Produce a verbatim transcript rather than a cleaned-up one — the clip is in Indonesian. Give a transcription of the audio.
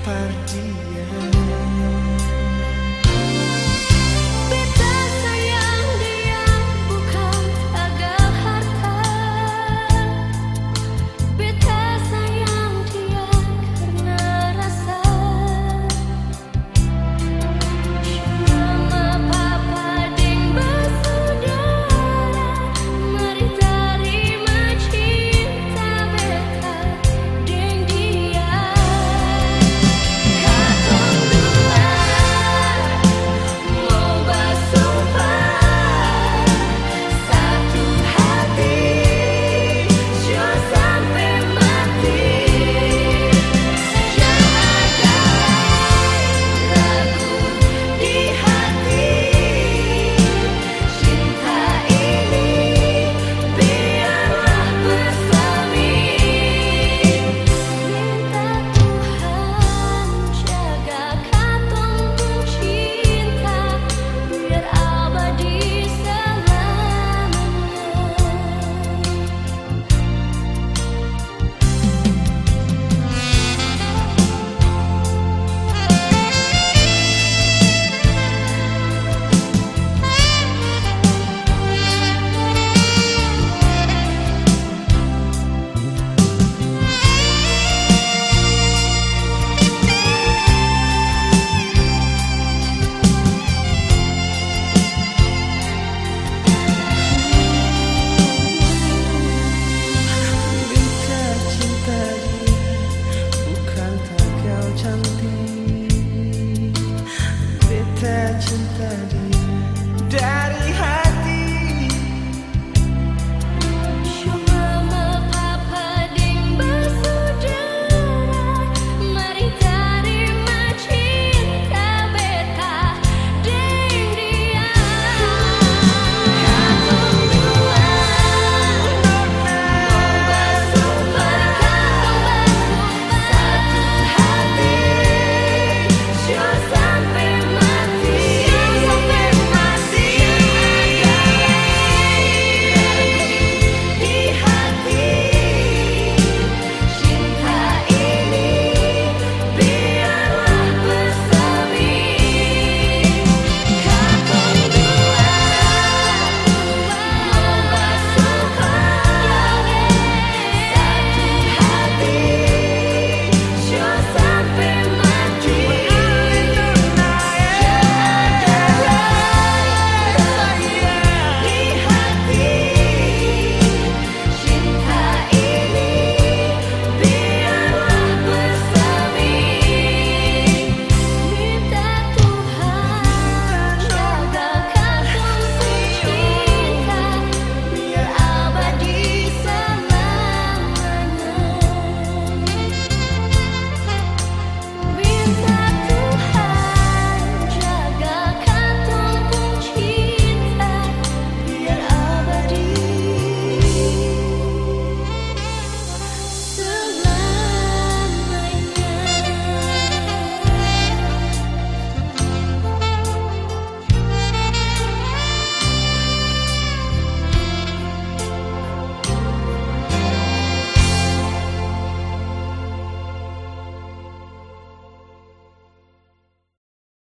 tampar dia. Beta sayang dia bukan agar harta. Beta sayang dia karena rasa. Mama, papa, deng bersaudara, mari terima cinta beta deng dia. Katong dua mau bersumpah satu hati, jauh sampai mati. Jangan ada ragu di hati, cinta ini biarlah bersemi. Minta Tuhan jaga katong cinta biar abadi selamanya. Beta cinta dia bukan tak kau cantik. Beta cinta